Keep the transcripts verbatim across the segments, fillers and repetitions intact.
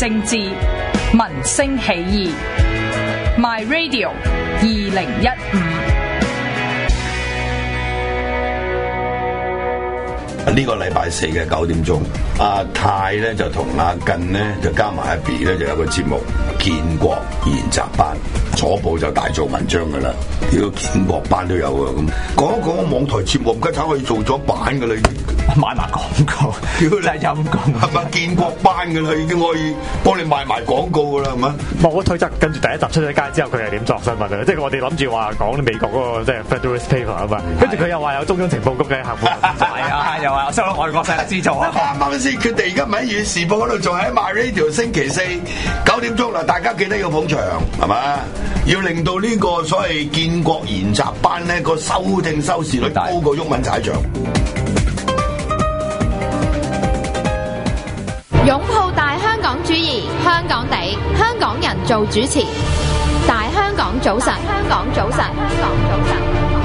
政治，民聲起義。My Radio 二零一五。 呢個禮拜四嘅九點鐘，阿泰咧就同阿近咧就加埋阿 B 咧就有個節目《建國研習班》，左報就大做文章噶啦。呢個建國班都有啊，咁講一講個網台節目，唔家產可以做咗版噶啦，已經賣埋廣告，真係陰功， 係咪建國班噶啦？已經可以幫你賣埋廣告噶啦，係咪？ 冇推測，跟住第一集出咗街之後，佢係點作新聞啊？即係我哋諗住話講美國嗰、那個即係 Federalist Paper 啊嘛，跟住佢又話有中央情報局嘅客戶，係啊，又話收咗外國勢力資助啊！ 啱啱先決定，而家唔喺《粵時報》嗰度，仲喺 My Radio 星期四九點鐘啦，大家記得要捧場，係嘛？要令到呢個所謂建國研習班咧個收聽收視率高過毓民踩場。 擁抱大香港主義，香港地，香港人做主持。大香港早晨，香港早晨，香港早晨。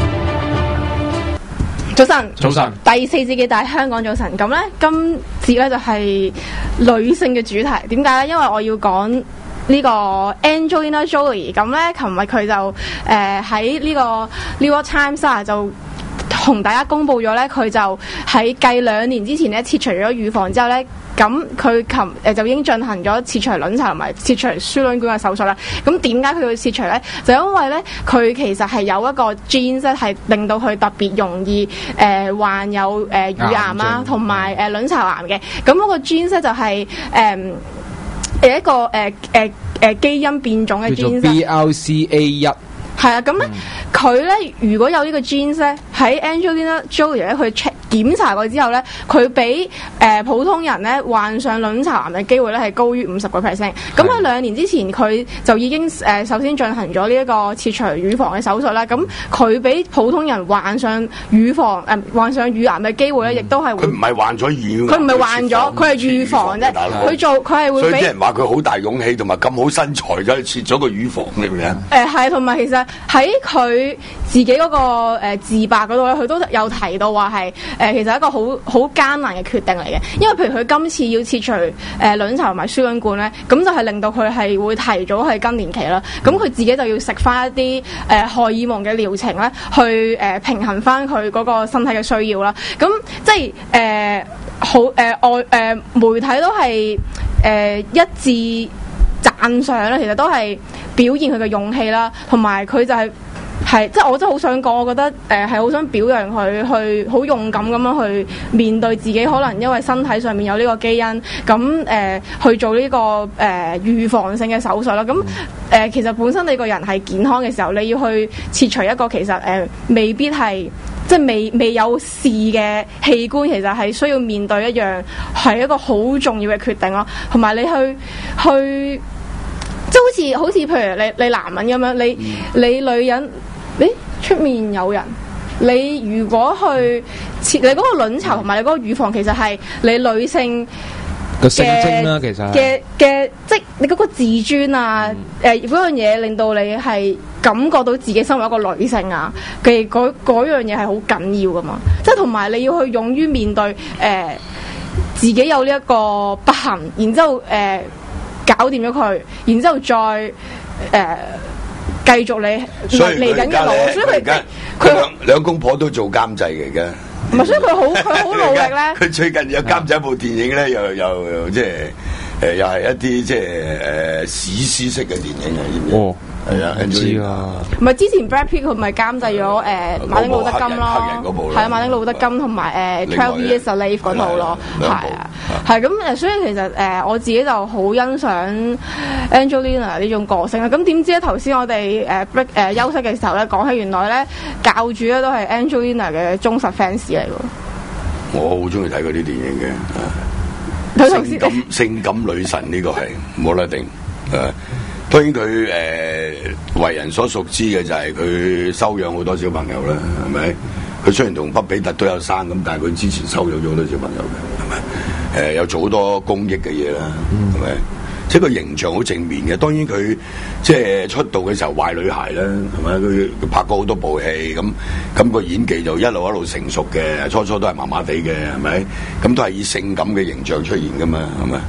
早晨， 早晨， 第四節嘅大香港早晨。咁咧，今節咧就係女性嘅主題。點解咧？因為我要講呢個 Angelina Jolie。咁咧，琴日佢就誒喺呢個 New York Times 啊，就同大家公佈咗咧，佢就喺繼兩年之前咧切除咗乳房之後咧。咁佢琴誒就已經進行咗切除卵巢同埋切除輸卵管嘅手術啦。咁點解佢要切除咧？就因為咧佢其實係有一個 genes 係令到佢特別容易誒、呃、患有誒、呃、乳癌啊，同埋誒卵巢癌嘅。咁嗰個 genes 咧就係誒誒一個誒誒誒基因變種嘅 genes。 B L C A 一。 係啊，咁咧佢咧如果有呢個 genes 咧，喺 Angelina Jolie 咧佢 check 檢查過之後咧，佢比誒、呃、普通人咧患上卵巢癌嘅機會咧係高於五十個 percent。咁喺兩年之前，佢就已經誒、呃、首先進行咗呢一個切除乳房嘅手術啦。咁佢比普通人患上乳房誒、呃、患上乳癌嘅機會咧，亦都係會。 佢唔係患咗乳癌， 佢唔係患咗，佢係預防啫。佢做佢係會。 所以啲人話佢好大勇氣同埋咁好身材，就切咗個乳房，你明唔明啊？ 誒係，同埋其實喺佢自己嗰、那個、呃、自白嗰度咧，佢都有提到話係誒其實係一個好好艱難嘅決定嚟嘅。因為譬如佢今次要切除誒、呃、卵巢同埋輸卵管咧，咁就係令到佢係會提早係更年期啦。咁佢自己就要食翻一啲誒、呃、荷爾蒙嘅療程咧，去誒、呃、平衡翻佢嗰個身體嘅需要啦。咁即係誒、呃、好誒外誒媒體都係誒、呃、一致讚賞啦，其實都係表現佢嘅勇氣啦，同埋佢就係、是、係即係我真係好想講，我覺得誒係好想表揚佢去好勇敢咁樣去面對自己可能因為身體上面有呢個基因，咁誒、呃、去做呢、這個誒、呃、預防性嘅手術啦。咁誒、呃、其實本身你個人係健康嘅時候，你要去切除一個其實誒、呃、未必係即係未未有事嘅器官，其實係需要面對一樣係一個好重要嘅決定咯。同埋你去去。即係好似好似譬如你你男人咁樣，你、嗯、你女人，你出面有人，你如果去切你嗰個卵巢同埋你嗰個乳房，其實係你女性嘅性徵啦，其實嘅嘅即係你嗰個自尊啊，誒嗰樣嘢令到你係感覺到自己身為一個女性啊嘅嗰嗰樣嘢係好緊要噶嘛。即係同埋你要去勇於面對誒、呃、自己有呢一個不幸，然之後誒。呃搞掂咗佢，然之後再誒、呃、繼續你嚟緊嘅路，所以佢佢兩兩公婆都做監製嚟嘅。 唔係，所以佢好佢好努力咧。 佢最近有監製一部電影咧，又又即係誒，又係一啲即係誒史詩式嘅電影啊！知唔知？哦，係啊，知啊。 唔係之前 Brad Pitt 佢咪監製咗誒馬丁路德金咯，係啊，馬丁路德金同埋誒 Twelve Years a Slave 嗰套咯，係啊，係咁誒，所以其實誒我自己就好欣賞 Angelina 呢種個性啦。咁點知咧頭先我哋誒 break 誒休息嘅時候咧，講起原來咧教主咧都係 Angelina 嘅忠實 fans 嚟喎。 我好中意睇嗰啲電影嘅。 性感性感女神呢個係冇得定誒，當然佢誒、呃、為人所熟知嘅就係佢收養好多小朋友啦，係咪？佢雖然同畢比特都有生咁，但係佢之前收養咗好多小朋友嘅，係咪？誒、呃、有做好多公益嘅嘢啦，係咪？即係個形象好正面嘅。當然佢即係出道嘅時候壞女孩啦，係咪？佢佢拍過好多部戲咁，咁、個演技就一路一路成熟嘅。初初都係麻麻地嘅，係咪？咁都係以性感嘅形象出現噶嘛，係咪？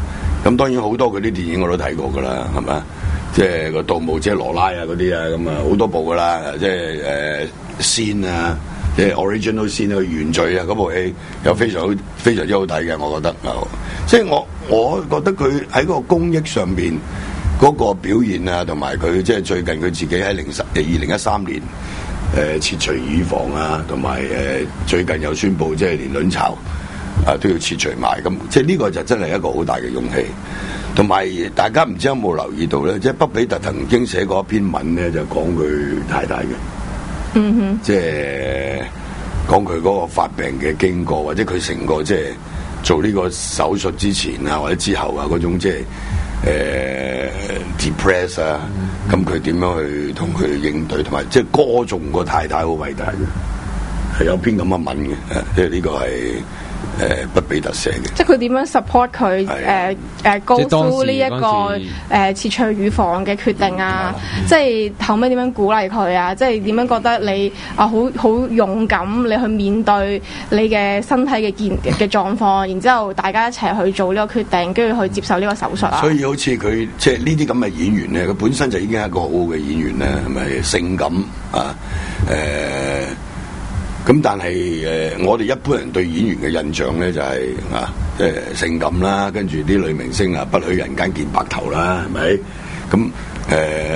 咁當然好多佢啲電影我都睇過㗎啦，係咪？即係個盜墓者羅拉啊嗰啲啊，咁啊好多部㗎啦，即係誒仙啊，即係 original 仙啊原罪啊嗰部戲又非常好非常之好睇嘅，我覺得啊，即係我我覺得佢喺個公益上邊嗰個表現啊，同埋佢即係最近佢自己喺零十誒二零一三年。誒、呃、切除乳房啊，同埋誒最近又宣布即係連卵巢啊都要切除埋，咁即係呢個就真係一個好大嘅勇氣。同埋大家唔知有冇留意到咧，即係畢比特曾經寫過一篇文咧，就講佢太太嘅， 嗯哼， 即係講佢嗰個發病嘅經過，或者佢成個即係做呢個手術之前啊，或者之後啊嗰種即係。誒、呃、depress 啊，咁佢點樣去同佢應對，同埋即係歌頌個太太好偉大嘅，係有篇咁嘅文嘅，即係呢個係誒畢比特寫嘅。 即係佢點樣 support 佢誒誒 go through 呢一個誒切除乳房嘅決定啊？嗯、即係後尾點樣鼓勵佢啊？即係點樣覺得你啊好好勇敢，你去面對你嘅身體嘅健嘅狀況，然之後大家一齊去做呢個決定，跟住去接受呢個手術啊！ 所以好似佢即係呢啲咁嘅演員咧，佢本身就已經係一個好好嘅演員咧，係咪性感啊？誒、呃。咁但係誒、呃，我哋一般人對演員嘅印象咧就係、是、啊，即係性感啦，跟住啲女明星啊，不許人間見白頭啦，係咪？咁誒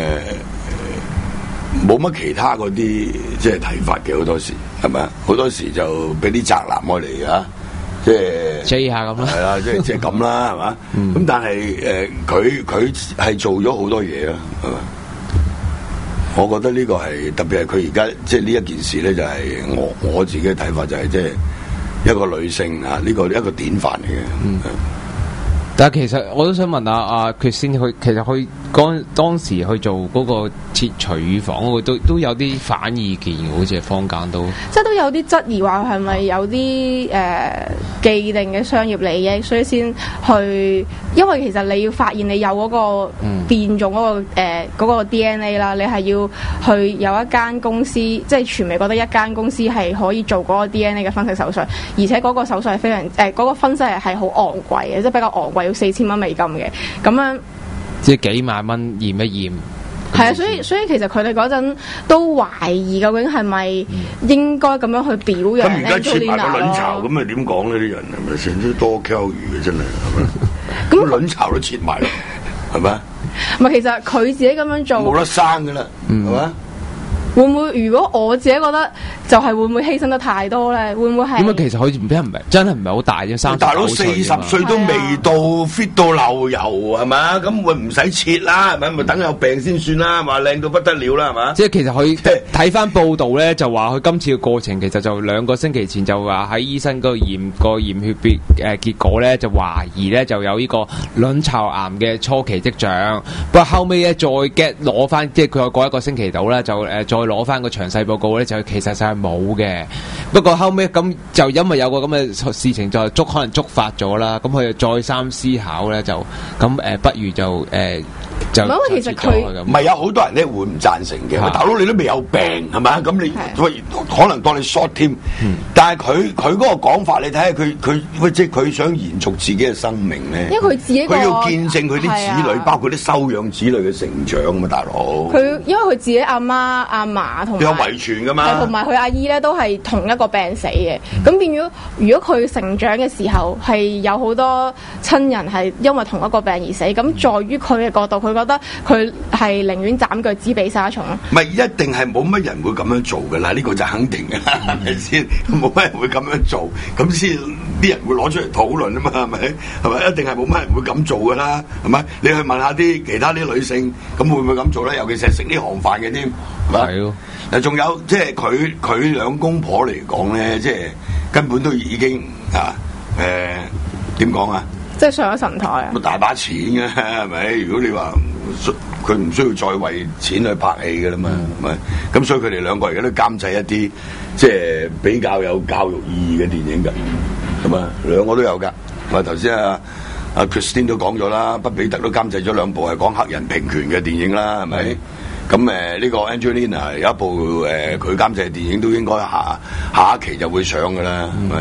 冇乜其他嗰啲即係睇法嘅，好多時係咪啊？好多時就俾啲宅男愛嚟啊，即係追下咁啦， 係啦，即係即係咁啦，係嘛？咁、嗯、但係誒，佢佢係做咗好多嘢啊，係嘛？我覺得呢個係特別係佢而家即係呢一件事咧，就係我我自己嘅睇法就係即係一個女性啊，呢個一個典範嚟嘅。嗯， 但係其實我都想問下阿決先，佢其實佢當當時去做嗰個切除乳房嗰個都都有啲反意見，好似係坊間都即係都有啲質疑話係咪有啲誒、呃、既定嘅商業利益，所以先去，因為其實你要發現你有嗰個變種嗰、嗰個誒、呃嗰個 D N A 啦，你係要去有一間公司，即係全美覺得一間公司係可以做嗰個 D N A 嘅分析手術，而且嗰個手術係非常誒嗰、呃嗰個分析係好昂貴嘅，即係比較昂貴，要四千蚊美金嘅咁樣。 即係幾萬蚊驗一驗， 係啊，所以所以其實佢哋嗰陣都懷疑究竟係咪應該咁樣去表揚。 咁而家切埋個卵巢，咁咪點講呢？啲人係咪成日都多 Q 魚嘅真係，係咪？咁卵巢都切埋咯，係咪？ 唔係，其實佢自己咁樣做冇得生噶啦，係咪？ 嗯會唔會？如果我自己覺得就係會唔會犧牲得太多咧？會唔會係？ 咁啊，其實佢唔俾人唔係真係唔係好大啫，三十大佬四十歲都未到 fit 到漏油係嘛？咁會唔使切啦？係咪？咪等有病先算啦？係嘛？靚到不得了啦？係嘛？ 即係其實佢睇翻報道咧，就話佢今次嘅過程其實就兩個星期前就話喺醫生嗰度驗個驗血別誒結果咧，就懷疑咧就有呢個卵巢癌嘅初期跡象。不過後尾咧再 get 攞翻，即係佢過一個星期度咧就誒再。攞翻個詳細報告咧，就其實就係冇嘅。不過後尾咁就因為有個咁嘅事情就觸可能觸發咗啦，咁佢就再三思考咧，就咁誒、呃，不如就誒、呃、就。因為其實佢唔係有好多人咧會唔贊成嘅。大佬你都未有病係咪？咁你喂可能當你 short 添，嗯、但係佢佢嗰個講法，你睇下佢佢即係佢想延續自己嘅生命咧。 因為佢自己佢要見證佢啲子女，包括啲收養子女嘅成長啊嘛，大佬。 佢因為佢自己阿媽阿嫲同有遺傳噶嘛， 同埋佢阿姨咧都係同一個病死嘅。咁、嗯、變咗，如果佢成長嘅時候係有好多親人係因為同一個病而死，咁在於佢嘅角度，佢覺得佢係寧願斬腳趾避沙蟲咯。唔係一定係冇乜人會咁樣做噶啦，呢、呢個就肯定嘅啦，係咪先？冇乜人會咁樣做，咁先啲人會攞出嚟討論啊嘛，係咪？係咪？一定係冇乜人會咁做噶啦，係咪？你去問下啲其他啲女性，咁會唔會咁做咧？尤其是係食呢行飯嘅添，係咯。嗱，仲有即係佢佢兩公婆嚟講咧，即係根本都已經啊誒點講啊？ 即係上咗神台啊！ 大把錢嘅係咪？如果你話佢唔需要再為錢去拍戲嘅啦嘛，係咪、嗯？咁所以佢哋兩個而家都監製一啲即係比較有教育意義嘅電影㗎，咁啊兩個都有㗎。話頭先啊阿 Christine 都講咗啦，畢比特都監製咗兩部係講黑人平權嘅電影啦，係咪？咁誒呢個 Angelina 有一部誒佢、呃、監製嘅電影都應該下下一期就會上㗎啦，係咪、嗯？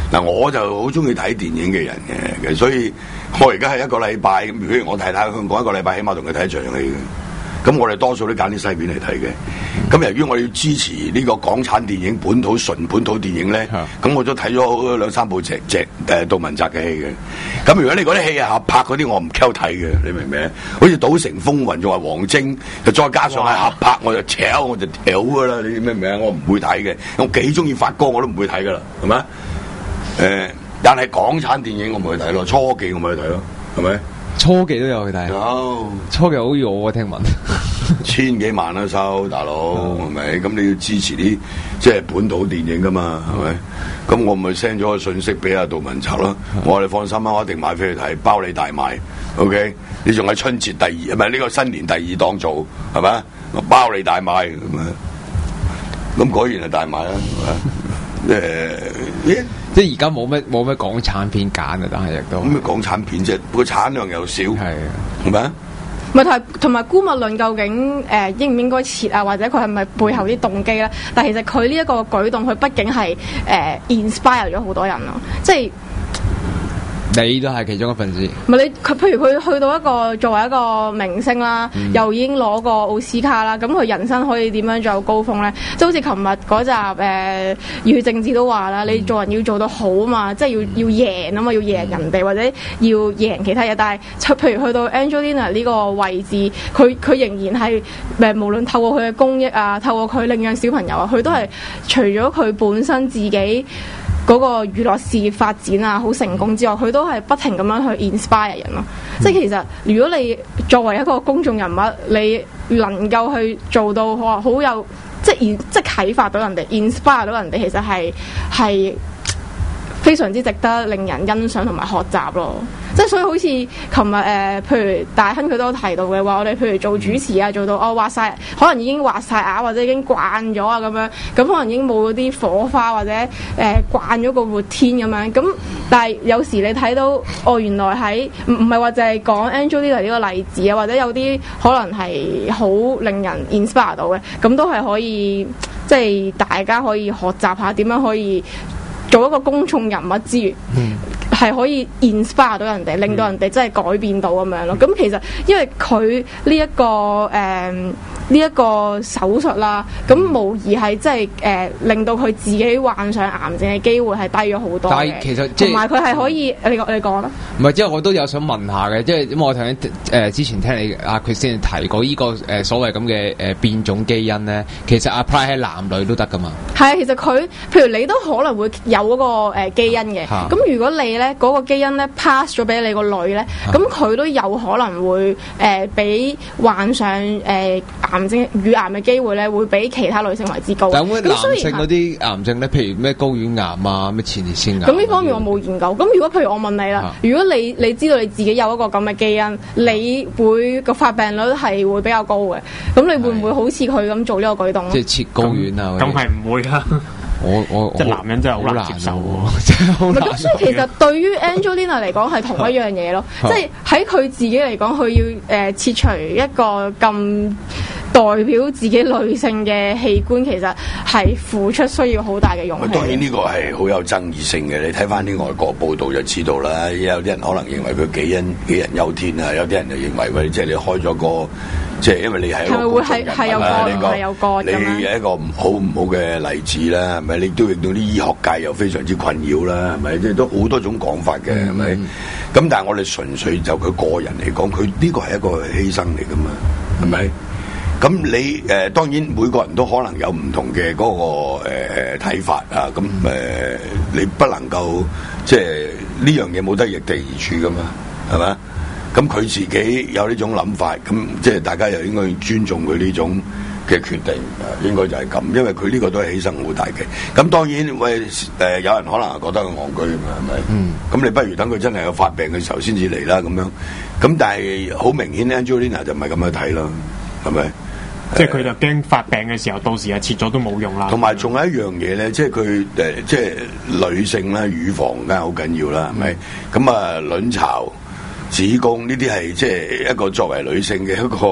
嗱，我就好中意睇電影嘅人嘅，所以我而家係一個禮拜咁，譬如我太太香港一個禮拜，起碼同佢睇一場戲嘅。咁我哋多數都揀啲西片嚟睇嘅。咁由於我要支持呢個港產電影本土純本土電影咧，咁我都睇咗兩三部隻隻誒杜汶澤嘅戲嘅。咁如果你嗰啲戲係合拍嗰啲，我唔溝睇嘅，你明唔明？好似《賭城風雲》仲係王晶，就再加上係合拍，我就扯我就屌噶啦，你明唔明？我唔會睇嘅。我幾中意發哥我都唔會睇噶啦，係咪？誒、呃，但係港產電影我咪去睇咯，初期我咪去睇咯，係咪？ 初期都有去睇， 有初期好似我聽聞， 千幾萬啦收，大佬係咪？咁你要支持啲即係本土電影噶嘛，係咪？咁我咪 send 咗個信息俾阿杜汶澤咯，我話你放心啦，我一定買飛去睇，包你大賣 ，OK？你仲喺春節第二，唔係呢個新年第二檔做，係咪？我包你大賣咁啊！咁果然係大賣啦，係咪？誒。 即係而家冇咩冇咩港產片揀啊，但係亦都咁咩港產片啫，個產量又少，係係咪啊？ 咪同同埋姑勿論究竟誒、呃、應唔應該撤啊，或者佢係咪背後啲動機咧？但係其實佢呢一個舉動，佢畢竟係誒、呃、inspire 咗好多人咯，即係。 你都係其中一份子。 唔係你佢，譬如佢去到一個作為一個明星啦，嗯、又已經攞過奧斯卡啦，咁佢人生可以點樣再有高峰咧？即係好似琴日嗰集誒《熱血政治》都話啦，你做人要做到好嘛，即係要要贏啊嘛，要贏人哋或者要贏其他嘢。但係譬如去到 Angelina 呢個位置，佢佢仍然係誒無論透過佢嘅公益啊，透過佢領養小朋友啊，佢都係除咗佢本身自己嗰個娛樂事業發展啊，好成功之外，佢都係不停咁樣去 inspire 人咯。嗯、即係其實，如果你作為一個公眾人物，你能夠去做到好好有即係即係啟發到人哋 inspire 到人哋，其實係係非常之值得令人欣賞同埋學習咯。即係所以好似琴日誒，譬如大亨佢都有提到嘅話，我哋譬如做主持啊，做到哦畫晒，可能已經畫晒眼或者已經慣咗啊咁樣，咁可能已經冇嗰啲火花或者誒、呃、慣咗個 routine 咁樣。咁但係有時你睇到哦，原來喺唔唔係話就係講 Angelina 呢個例子啊，或者有啲可能係好令人 inspire 到嘅，咁都係可以即係大家可以學習下點樣可以做一個公眾人物之餘。嗯係可以 inspire 到人哋，令到人哋真係改變到咁樣咯。咁其實因為佢呢一個誒呢一個手術啦，咁無疑係即係誒令到佢自己患上癌症嘅機會係低咗好多嘅。 但係其實同埋佢係可以，你你講啦。 唔係，即係我都有想問下嘅，即係因為我頭先誒之前聽你阿佢先提過呢個誒所謂咁嘅誒變種基因咧，其實 apply 喺男女都得噶嘛？係啊，其實佢譬如你都可能會有嗰個誒基因嘅，咁、啊、如果你咧嗰個基因咧 pass 咗俾你個女咧，咁佢、啊、都有可能會誒俾、呃、患上誒、呃、癌症乳癌嘅機會咧，會比其他女性為之高。 但係男性嗰啲癌症咧，譬如咩睾丸癌啊、咩前列腺癌， 咁呢方面我冇研究。咁如果譬如我問你啦，啊、如果你你知道你自己有一個咁嘅基因，你會個發病率係會比較高嘅，咁你會唔會好似佢咁做呢個舉動？ 即係切睾丸啊？ 咁係唔會啦。 我我即係男人真係好難接受喎， 真係好難。 咁所以其實對於 Angelina 嚟講係同一樣嘢咯，即係喺佢自己嚟講，佢要誒、呃、切除一個咁代表自己女性嘅器官，其實係付出需要好大嘅勇氣。 當然呢個係好有爭議性嘅，你睇翻啲外國報道就知道啦。有啲人可能認為佢杞人杞人憂天啊，有啲人就認為喂，即係你開咗個。即係因為你係一個公眾人物啦，呢個你係一個唔好唔好嘅例子啦，係咪？你都令到啲醫學界又非常之困擾啦，係咪？即係都好多種講法嘅，係咪？咁、嗯、但係我哋純粹就佢個人嚟講，佢呢個係一個犧牲嚟噶嘛，係咪？咁、嗯、你誒、呃、當然每個人都可能有唔同嘅嗰、那個誒睇、呃、法啊，咁誒、呃、你不能夠即係呢樣嘢冇得易地而處噶嘛，係咪？咁佢自己有呢種諗法，咁即係大家又應該尊重佢呢種嘅決定，應該就係咁，因為佢呢個都係犧牲好大嘅。咁當然喂誒、呃，有人可能係覺得佢戇居啊嘛，係咪？嗯。咁你不如等佢真係有發病嘅時候先至嚟啦，咁樣。咁但係好明顯 Angelina 就唔係咁樣睇咯，係咪？ 即係佢就驚發病嘅時候，到時啊切咗都冇用啦。 同埋仲有一樣嘢咧，即係佢誒，即係女性啦，乳房梗係好緊要啦，係咪？咁啊、嗯，卵巢。子宮呢啲係即係一個作為女性嘅一個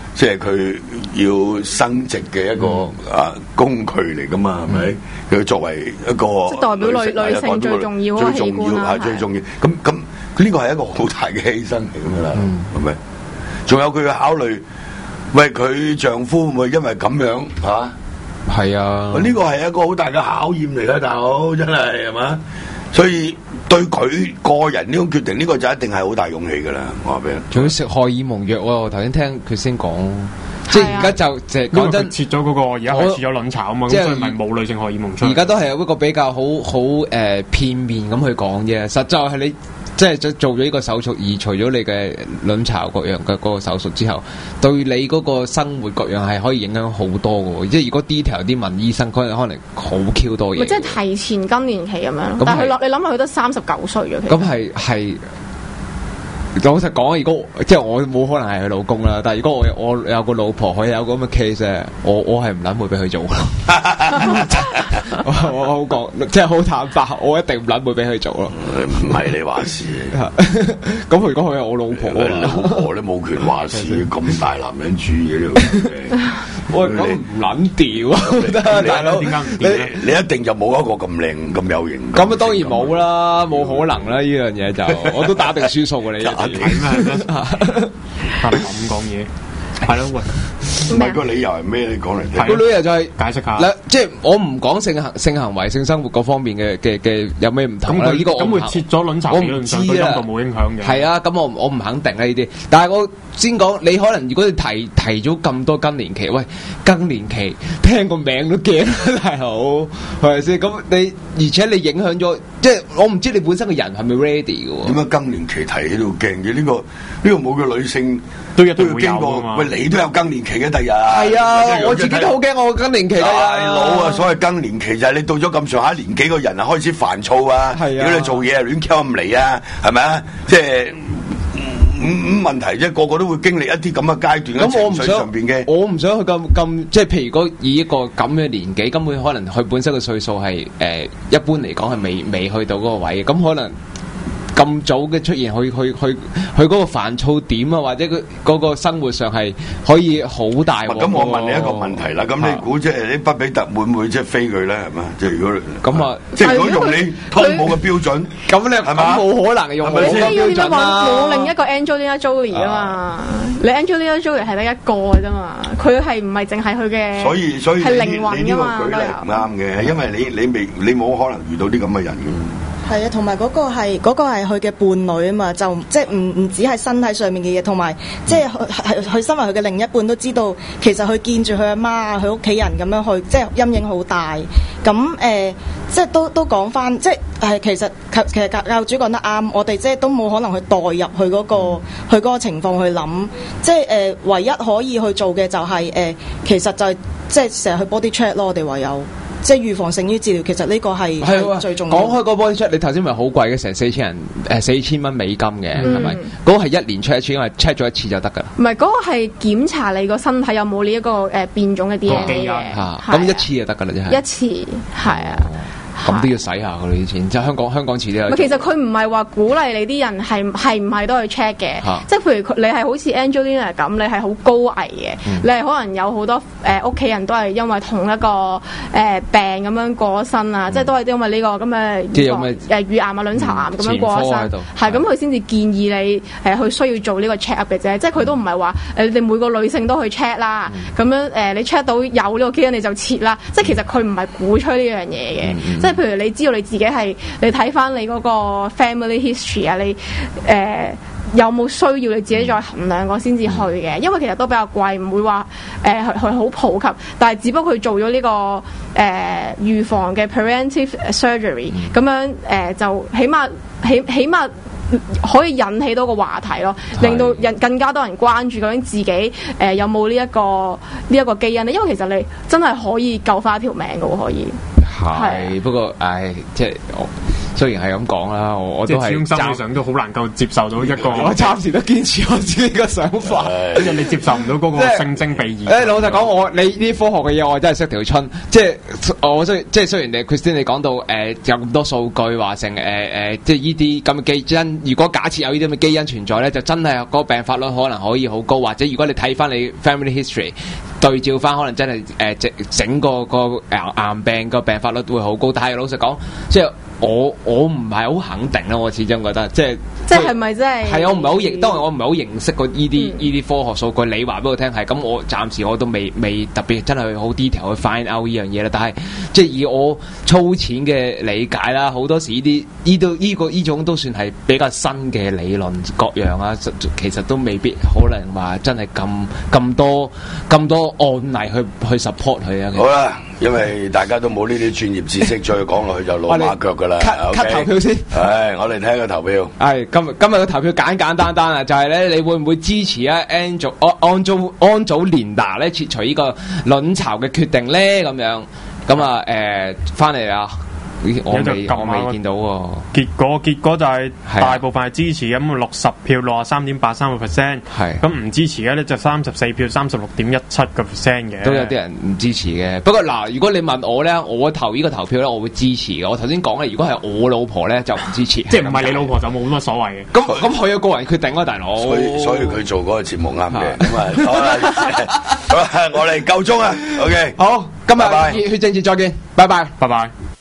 即係佢要生殖嘅一個、嗯、啊工具嚟噶嘛，係咪？佢、嗯、作為一個即代表女女性最重要嘅器官啦， 係最重要。咁咁呢個係一個好大嘅犧牲嚟噶啦，係咪、嗯？仲有佢嘅考慮，喂，佢丈夫會唔會因為咁樣嚇？係啊，呢個係一個好大嘅考驗嚟㗎，大佬真係係嘛？所以對佢個人呢種決定，呢、呢個就一定係好大勇氣㗎啦。我話俾你，仲要食荷爾蒙藥喎。我頭先聽佢先講，即係而家就即係講真， 切咗嗰、嗰個而家係切咗卵巢啊嘛，咁所以咪冇女性荷爾蒙出嚟。 而家都係有一個比較好好誒片面咁去講啫，實在係你。即係做咗呢個手術，移除咗你嘅卵巢各樣嘅嗰個手術之後，對你嗰個生活各樣係可以影響好多嘅。即係如果 detail 啲問醫生，可能可能好 Q 多嘢。 即係提前更年期咁樣，但係佢你諗下，佢都三十九歲嘅。 咁係係。老實講，如果即係我冇可能係佢老公啦，但係如果我我有個老婆，佢有個咁嘅 case， 我我係唔諗會俾佢做咯。我我好講，即係好坦白，我一定唔諗會俾佢做咯。 唔係你話事， 咁如果佢係我老婆， 老婆你冇權話事，咁大男人主義呢度。 我講唔撚屌啊，大佬，點解唔屌？ 你一定就冇一個咁靚咁有型。 咁啊，當然冇啦，冇可能啦，呢樣嘢就我都打定輸數嘅你。 睇咩？但係咁講嘢，係咯，喂， 唔係個理由係咩？你講嚟聽。 個理由就係解釋下。 嗱，即係我唔講性行性行為、性生活嗰方面嘅嘅嘅有咩唔同啦。呢個咁會切咗卵巢， 我唔知啊，對陰道冇影響嘅。係啊，咁我我唔肯定啦呢啲。但係我先講，你可能如果你提提咗咁多更年期，喂，更年期聽個名都驚啦，大佬，係咪先？咁你而且你影響咗。即係我唔知你本身個人係咪 ready 嘅喎？點解更年期提起到驚嘅？呢個呢個冇嘅女性都一定會有啊嘛。 喂，你都有更年期嘅第日。 係啊，我自己都好驚我更年期。 大佬啊，所謂更年期就係你到咗咁上下年紀個人啊開始煩躁啊，如果你做嘢啊亂鳩咁嚟啊，係咪啊？即係咁咁問題啫，個個都會經歷一啲咁嘅階段。咁我唔想上邊嘅， 我唔想去咁咁，即係譬如講以一個咁嘅年紀，根本可能佢本身嘅歲數係誒一般嚟講係未未去到嗰個位，咁可能咁早嘅出現，去去去去嗰個煩躁點啊，或者佢嗰個生活上係可以好大。 咁我問你一個問題啦，咁你估即係啲畢比特會唔會即係飛佢咧？係嘛？即係如果咁啊，即係如果用你湯姆嘅標準， 咁你係嘛？冇可能用我嘅標準啦。 冇另一個 Angelina Jolie 啊嘛，你 Angelina Jolie 係得一個嘅啫嘛，佢係唔係淨係佢嘅？ 所以所以係靈魂㗎嘛， 你呢個舉例唔啱嘅，因為你你未你冇可能遇到啲咁嘅人嘅。 係啊，同埋嗰個係嗰個係佢嘅伴侶啊嘛，就即係唔唔止係身體上面嘅嘢，同埋即係佢佢身為佢嘅另一半都知道，其實佢見住佢阿媽、佢屋企人咁樣去，即係陰影好大。咁誒、呃，即係都都講翻，即係係其實其實教教主講得啱，我哋即係都冇可能去代入去嗰個佢嗰個情況去諗，即係誒、呃、唯一可以去做嘅就係、是、誒、呃，其實就係、是、即係成日去 body check 咯，我哋唯有。即係預防勝於治療，其實呢個係係最重要。 講開個 body check，你頭先咪好貴嘅，成四千人誒四千蚊美金嘅，係咪？嗰個係一年 check 一次，因為 check 咗一次就得㗎啦。 唔係，嗰個係檢查你個身體有冇呢一個誒變種嘅 D N A 嘅。 嚇，咁一次就得㗎啦，真係。 一次係啊。 咁都要使下㗎啦啲錢，即係香港香港遲啲有。 其實佢唔係話鼓勵你啲人係係唔係都去 check 嘅，啊、即係譬如你係好似 Angelina 咁，你係好高危嘅，嗯、你係可能有好多誒屋企人都係因為同一個誒、呃、病咁樣過咗身啊，嗯、即係都係因為呢、這個咁嘅誒乳癌啊、卵巢癌咁樣過咗身，係咁佢先至建議你誒去、呃、需要做呢個 check up 嘅啫，即係佢都唔係話誒你哋每個女性都去 check 啦，咁、嗯、樣誒、呃、你 check 到有呢個基因你就切啦，即係其實佢唔係鼓吹呢樣嘢嘅，即係、嗯。譬如你知道你自己係，你睇翻你嗰個 family history 啊，你誒、呃、有冇需要你自己再衡量過先至去嘅？因為其實都比較貴，唔會話誒佢好普及，但係只不過佢做咗呢、這個誒、呃、預防嘅 preventive surgery，咁樣誒、呃、就起碼起起碼可以引起到個話題咯，令到人更加多人關注究竟自己誒、呃、有冇呢一個呢一、這個基因咧？因為其實你真係可以救翻一條命嘅喎，可以。 係，不過唉，即係我雖然係咁講啦，我我都係即係始終心理上都好難夠接受到一個。 我暫時都堅持我自己嘅想法， 因為你接受唔到嗰個性徵避異。 誒，老實講，我你呢科學嘅嘢，我真係識條春。即係我雖即係雖然你 Christine 你講到誒、呃、有咁多數據話成誒誒，即係呢啲咁嘅基因，如果假設有呢啲咁嘅基因存在咧，就真係嗰個病發率可能可以好高，或者如果你睇翻你 family history 對照翻，可能真係誒整整個個癌癌病個病發率會好高。但係老實講，即係。我我唔係好肯定啦，我始終覺得即係即係咪真係係我唔係好認，當然我唔係好認識過呢啲呢啲科學數據。你話俾我聽係咁，我暫時我都未未特別真係好 detail 去 find out 呢樣嘢啦。但係即係以我粗淺嘅理解啦，好多時呢啲呢都呢個呢種都算係比較新嘅理論各樣啊，其實都未必可能話真係咁咁多咁多案例去去 support 佢啊。 好啦，因為大家都冇呢啲專業知識，再講落去就老馬腳噶啦。 cut cut 投票先。 係，我哋睇個投票。 係今日今日嘅投票簡簡單單啊，就係咧，你會唔會支持啊安祖安安祖安祖蓮娜咧撤除呢個卵巢嘅決定咧？咁樣咁啊誒，翻嚟啊！咦，我未我未見到喎。 結果結果就係大部分係支持咁，六十票六十三點八三個 percent。係咁唔支持嘅咧就三十四票三十六點一七個 percent 嘅。都有啲人唔支持嘅。不過嗱，如果你問我咧，我投呢個投票咧，我會支持嘅。我頭先講咧，如果係我老婆咧，就唔支持。 即係唔係你老婆就冇乜所謂嘅。 咁咁佢有個人決定啊，大佬。 所以所以佢做嗰個節目啱嘅。咁啊，好啦，好啦，我哋夠鐘啊。OK， 好，今日熱血政治再見，拜拜， 拜拜。